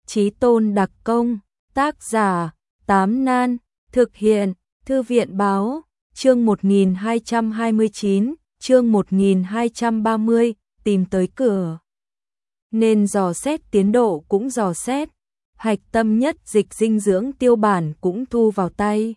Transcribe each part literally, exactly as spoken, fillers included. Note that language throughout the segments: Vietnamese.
Chí Tôn đặc công, tác giả, Tám Nan, thực hiện, Thư viện báo, chương một nghìn hai trăm hai mươi chín, chương một nghìn hai trăm ba mươi, tìm tới cửa. Nên dò xét tiến độ cũng dò xét, hạch tâm nhất dịch dinh dưỡng tiêu bản cũng thu vào tay.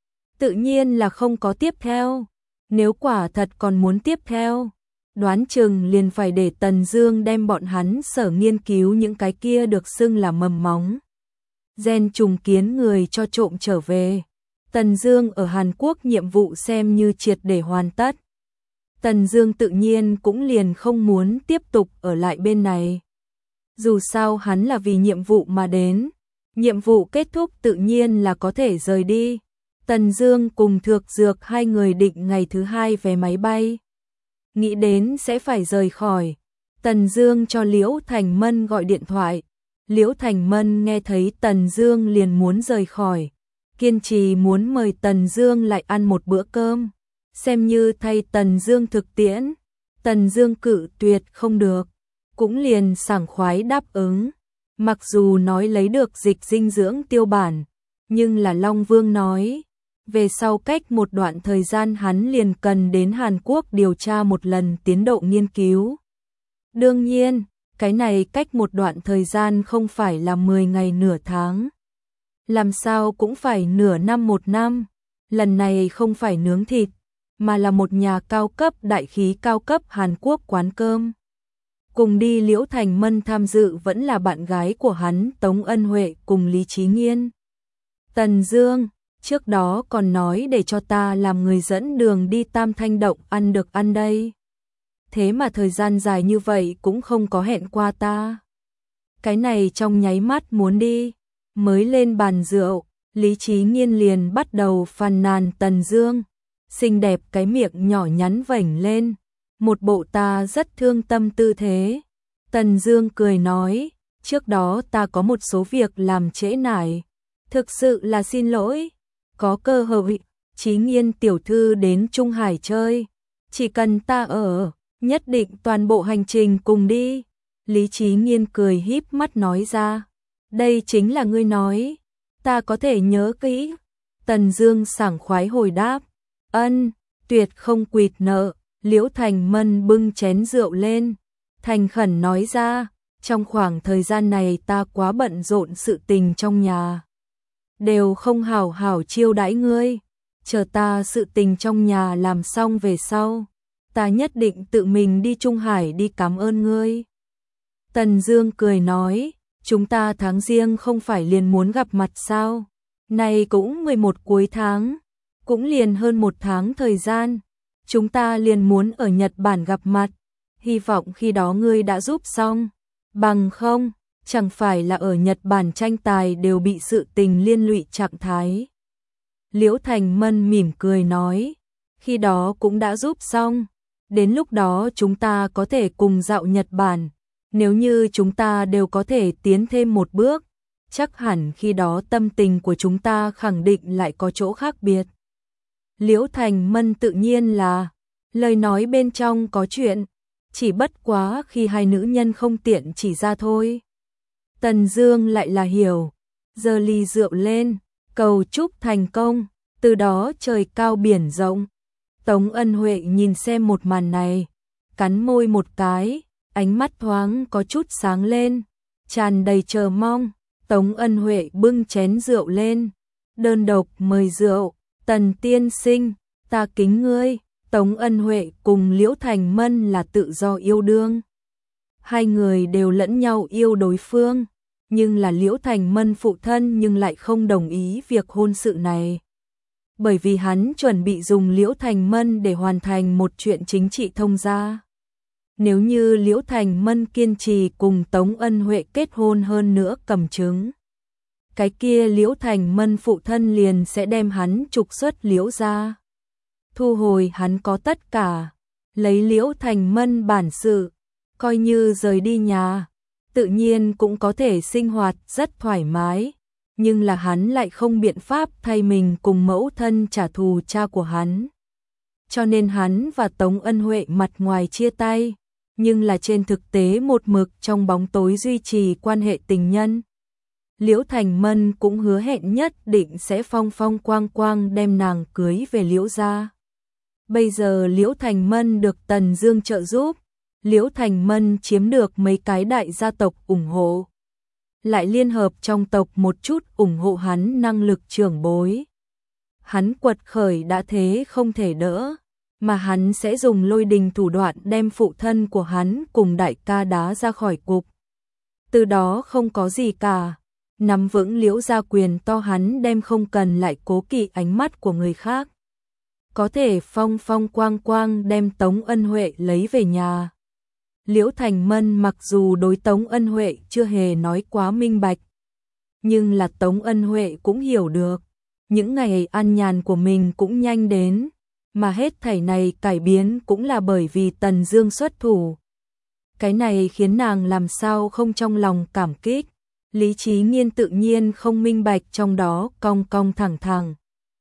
Tự nhiên là không có tiếp theo, nếu quả thật còn muốn tiếp theo, đoán chừng liền phải để Tần Dương đem bọn hắn sở nghiên cứu những cái kia được xưng là mầm móng gen trùng kiến người cho trộm trở về. Tần Dương ở Hàn Quốc nhiệm vụ xem như triệt để hoàn tất. Tần Dương tự nhiên cũng liền không muốn tiếp tục ở lại bên này. Dù sao hắn là vì nhiệm vụ mà đến, nhiệm vụ kết thúc tự nhiên là có thể rời đi. Tần Dương cùng Thược Dược hai người định ngày thứ hai vé máy bay. Nghĩ đến sẽ phải rời khỏi, Tần Dương cho Liễu Thành Mân gọi điện thoại. Liễu Thành Mân nghe thấy Tần Dương liền muốn rời khỏi, kiên trì muốn mời Tần Dương lại ăn một bữa cơm, xem như thay Tần Dương thực tiễn. Tần Dương cự tuyệt không được, cũng liền sảng khoái đáp ứng. Mặc dù nói lấy được dịch dinh dưỡng tiêu bản, nhưng là Long Vương nói, về sau cách một đoạn thời gian hắn liền cần đến Hàn Quốc điều tra một lần tiến độ nghiên cứu. Đương nhiên, cái này cách một đoạn thời gian không phải là mười ngày nửa tháng. Làm sao cũng phải nửa năm một năm. Lần này không phải nướng thịt, mà là một nhà cao cấp đại khí cao cấp Hàn Quốc quán cơm. Cùng đi Liễu Thành Mân tham dự vẫn là bạn gái của hắn Tống Ân Huệ cùng Lý Chí Nghiên. Tần Dương, trước đó còn nói để cho ta làm người dẫn đường đi Tam Thanh Động ăn được ăn đây. Thế mà thời gian dài như vậy cũng không có hẹn qua ta. Cái này trong nháy mắt muốn đi, mới lên bàn rượu, Lý Chí Nghiên liền bắt đầu phàn nàn Tần Dương, xinh đẹp cái miệng nhỏ nhắn vểnh lên, một bộ ta rất thương tâm tư thế. Tần Dương cười nói, trước đó ta có một số việc làm trễ nải, thực sự là xin lỗi. Có cơ hội, Chí Nghiên tiểu thư đến Trung Hải chơi, chỉ cần ta ở, nhất định toàn bộ hành trình cùng đi. Lý Chí Nghiên cười híp mắt nói ra, đây chính là ngươi nói, ta có thể nhớ kỹ. Tần Dương sảng khoái hồi đáp, ân, tuyệt không quỵt nợ. Liễu Thành Mân bưng chén rượu lên, thành khẩn nói ra, trong khoảng thời gian này ta quá bận rộn sự tình trong nhà, đều không hảo hảo chiêu đãi ngươi, chờ ta sự tình trong nhà làm xong về sau, ta nhất định tự mình đi Trung Hải đi cảm ơn ngươi. Tần Dương cười nói, chúng ta tháng Giêng không phải liền muốn gặp mặt sao? Này cũng mười một cuối tháng, cũng liền hơn một tháng thời gian, chúng ta liền muốn ở Nhật Bản gặp mặt, hy vọng khi đó ngươi đã giúp xong, bằng không, chẳng phải là ở Nhật Bản tranh tài đều bị sự tình liên lụy trạng thái. Liễu Thành Mân mỉm cười nói, khi đó cũng đã giúp xong, đến lúc đó chúng ta có thể cùng dạo Nhật Bản, nếu như chúng ta đều có thể tiến thêm một bước, chắc hẳn khi đó tâm tình của chúng ta khẳng định lại có chỗ khác biệt. Liễu Thành Mân tự nhiên là, lời nói bên trong có chuyện, chỉ bất quá khi hai nữ nhân không tiện chỉ ra thôi. Tần Dương lại là hiểu, giơ ly rượu lên, cầu chúc thành công, từ đó trời cao biển rộng. Tống Ân Huệ nhìn xem một màn này, cắn môi một cái, ánh mắt thoáng có chút sáng lên, tràn đầy chờ mong. Tống Ân Huệ bưng chén rượu lên, đơn độc mời rượu, Tần tiên sinh, ta kính ngươi. Tống Ân Huệ cùng Liễu Thành Mân là tự do yêu đương. Hai người đều lẫn nhau yêu đối phương, nhưng là Liễu Thành Mân phụ thân nhưng lại không đồng ý việc hôn sự này. Bởi vì hắn chuẩn bị dùng Liễu Thành Mân để hoàn thành một chuyện chính trị thông gia. Nếu như Liễu Thành Mân kiên trì cùng Tống Ân Huệ kết hôn hơn nữa cầm chứng, cái kia Liễu Thành Mân phụ thân liền sẽ đem hắn trục xuất Liễu gia, thu hồi hắn có tất cả, lấy Liễu Thành Mân bản sự, coi như rời đi nhà, tự nhiên cũng có thể sinh hoạt rất thoải mái, nhưng là hắn lại không biện pháp thay mình cùng mẫu thân trả thù cha của hắn. Cho nên hắn và Tống Ân Huệ mặt ngoài chia tay, nhưng là trên thực tế một mực trong bóng tối duy trì quan hệ tình nhân. Liễu Thành Mân cũng hứa hẹn nhất định sẽ phong phong quang quang đem nàng cưới về Liễu gia. Bây giờ Liễu Thành Mân được Tần Dương trợ giúp, Liễu Thành Mân chiếm được mấy cái đại gia tộc ủng hộ, lại liên hợp trong tộc một chút ủng hộ hắn năng lực trưởng bối. Hắn quật khởi đã thế không thể đỡ, mà hắn sẽ dùng lôi đình thủ đoạn đem phụ thân của hắn cùng đại ca đá ra khỏi cục. Từ đó không có gì cả, nắm vững Liễu gia quyền to, hắn đem không cần lại cố kỵ ánh mắt của người khác. Có thể phong phong quang quang đem Tống Ân Huệ lấy về nhà. Liễu Thành Mân mặc dù đối Tống Ân Huệ chưa hề nói quá minh bạch, nhưng là Tống Ân Huệ cũng hiểu được, những ngày an nhàn của mình cũng nhanh đến, mà hết thảy này cải biến cũng là bởi vì Tần Dương xuất thủ. Cái này khiến nàng làm sao không trong lòng cảm kích. Lý Chí Nghiên tự nhiên không minh bạch trong đó cong cong thẳng thẳng.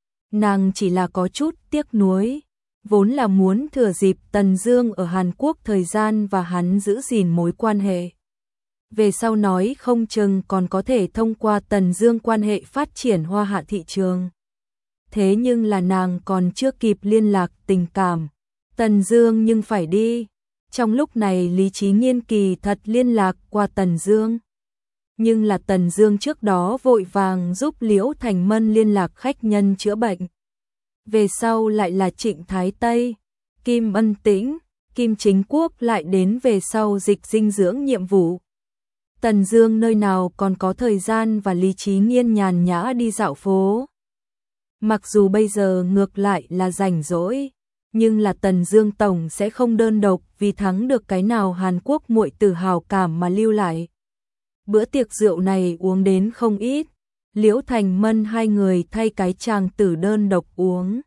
Nàng chỉ là có chút tiếc nuối, vốn là muốn thừa dịp Tần Dương ở Hàn Quốc thời gian và hắn giữ gìn mối quan hệ. Về sau nói không chừng còn có thể thông qua Tần Dương quan hệ phát triển Hoa Hạ thị trường. Thế nhưng là nàng còn chưa kịp liên lạc tình cảm, Tần Dương nhưng phải đi. Trong lúc này Lý Chí Nghiên kỳ thật liên lạc qua Tần Dương. Nhưng là Tần Dương trước đó vội vàng giúp Liễu Thành Mân liên lạc khách nhân chữa bệnh. Về sau lại là Trịnh Thái Tây, Kim Ân Tĩnh, Kim Chính Quốc lại đến về sau dịch dinh dưỡng nhiệm vụ. Tần Dương nơi nào còn có thời gian và Lý Chí Nghiên nhàn nhã đi dạo phố. Mặc dù bây giờ ngược lại là rảnh rỗi, nhưng là Tần Dương tổng sẽ không đơn độc vì thắng được cái nào Hàn Quốc muội tử hào cảm mà lưu lại. Bữa tiệc rượu này uống đến không ít, Liễu Thành Mân hai người thay cái chàng tử đơn độc uống.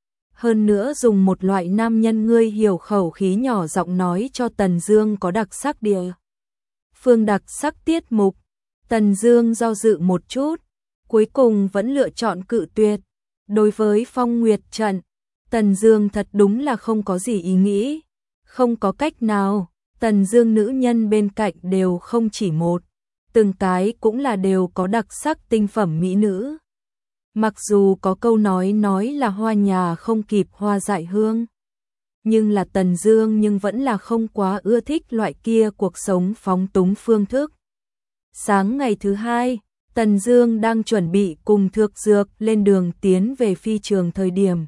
Hơn nữa dùng một loại nam nhân ngươi hiểu khẩu khí nhỏ giọng nói cho Tần Dương có đặc sắc địa phương đặc sắc tiết mục. Tần Dương do dự một chút, cuối cùng vẫn lựa chọn cự tuyệt. Đối với Phong Nguyệt trận, Tần Dương thật đúng là không có gì ý nghĩ, không có cách nào, Tần Dương nữ nhân bên cạnh đều không chỉ một, từng cái cũng là đều có đặc sắc tinh phẩm mỹ nữ. Mặc dù có câu nói nói là hoa nhà không kịp hoa dại hương, nhưng là Tần Dương nhưng vẫn là không quá ưa thích loại kia cuộc sống phóng túng phương thức. Sáng ngày thứ hai, Tần Dương đang chuẩn bị cùng Thược Dược lên đường tiến về phi trường thời điểm,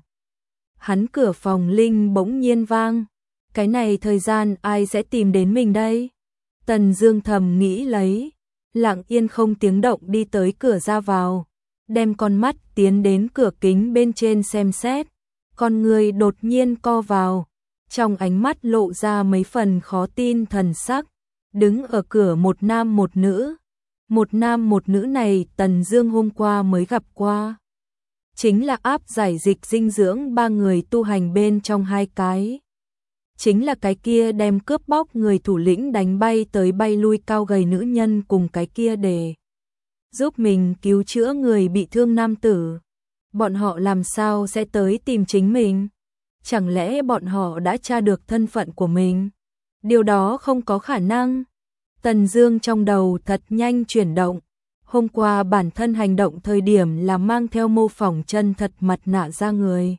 hắn cửa phòng linh bỗng nhiên vang. Cái này thời gian ai sẽ tìm đến mình đây? Tần Dương thầm nghĩ lấy, lặng yên không tiếng động đi tới cửa ra vào, đem con mắt tiến đến cửa kính bên trên xem xét, con người đột nhiên co vào, trong ánh mắt lộ ra mấy phần khó tin thần sắc. Đứng ở cửa một nam một nữ, một nam một nữ này Tần Dương hôm qua mới gặp qua, chính là áp giải dịch dinh dưỡng ba người tu hành bên trong hai cái. Chính là cái kia đem cướp bóc người thủ lĩnh đánh bay tới bay lui cao gầy nữ nhân cùng cái kia để giúp mình cứu chữa người bị thương nam tử. Bọn họ làm sao sẽ tới tìm chính mình? Chẳng lẽ bọn họ đã tra được thân phận của mình? Điều đó không có khả năng. Tần Dương trong đầu thật nhanh chuyển động. Hôm qua bản thân hành động thời điểm là mang theo mô phỏng chân thật mặt nạ ra người.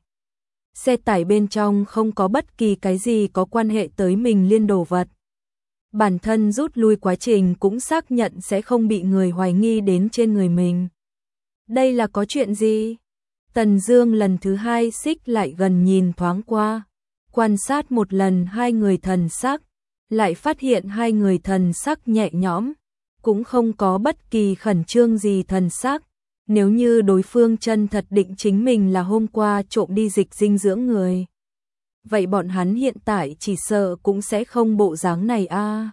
Xe tải bên trong không có bất kỳ cái gì có quan hệ tới mình liên đồ vật. Bản thân rút lui quá trình cũng xác nhận sẽ không bị người hoài nghi đến trên người mình. Đây là có chuyện gì? Tần Dương lần thứ hai xích lại gần nhìn thoáng qua, quan sát một lần hai người thần sắc, lại phát hiện hai người thần sắc nhẹ nhõm, cũng không có bất kỳ khẩn trương gì thần sắc. Nếu như đối phương chân thật định chính mình là hôm qua trộm đi dịch dinh dưỡng người, vậy bọn hắn hiện tại chỉ sợ cũng sẽ không bộ dáng này a. À.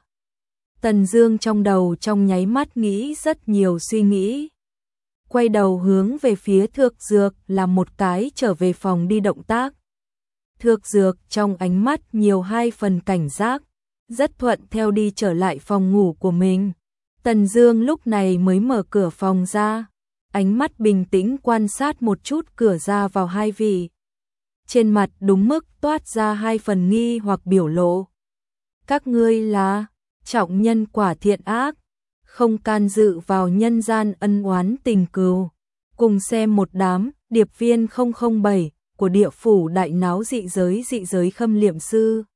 Tần Dương trong đầu trong nháy mắt nghĩ rất nhiều suy nghĩ. Quay đầu hướng về phía Thược Dược làm một cái trở về phòng đi động tác. Thược Dược trong ánh mắt nhiều hai phần cảnh giác, rất thuận theo đi trở lại phòng ngủ của mình. Tần Dương lúc này mới mở cửa phòng ra, ánh mắt bình tĩnh quan sát một chút cửa ra vào hai vị. Trên mặt đúng mức toát ra hai phần nghi hoặc biểu lộ. Các ngươi là trọng nhân quả thiện ác, không can dự vào nhân gian ân oán tình cừu. Cùng xem một đám điệp viên không không bảy của địa phủ đại náo dị giới dị giới khâm liệm sư.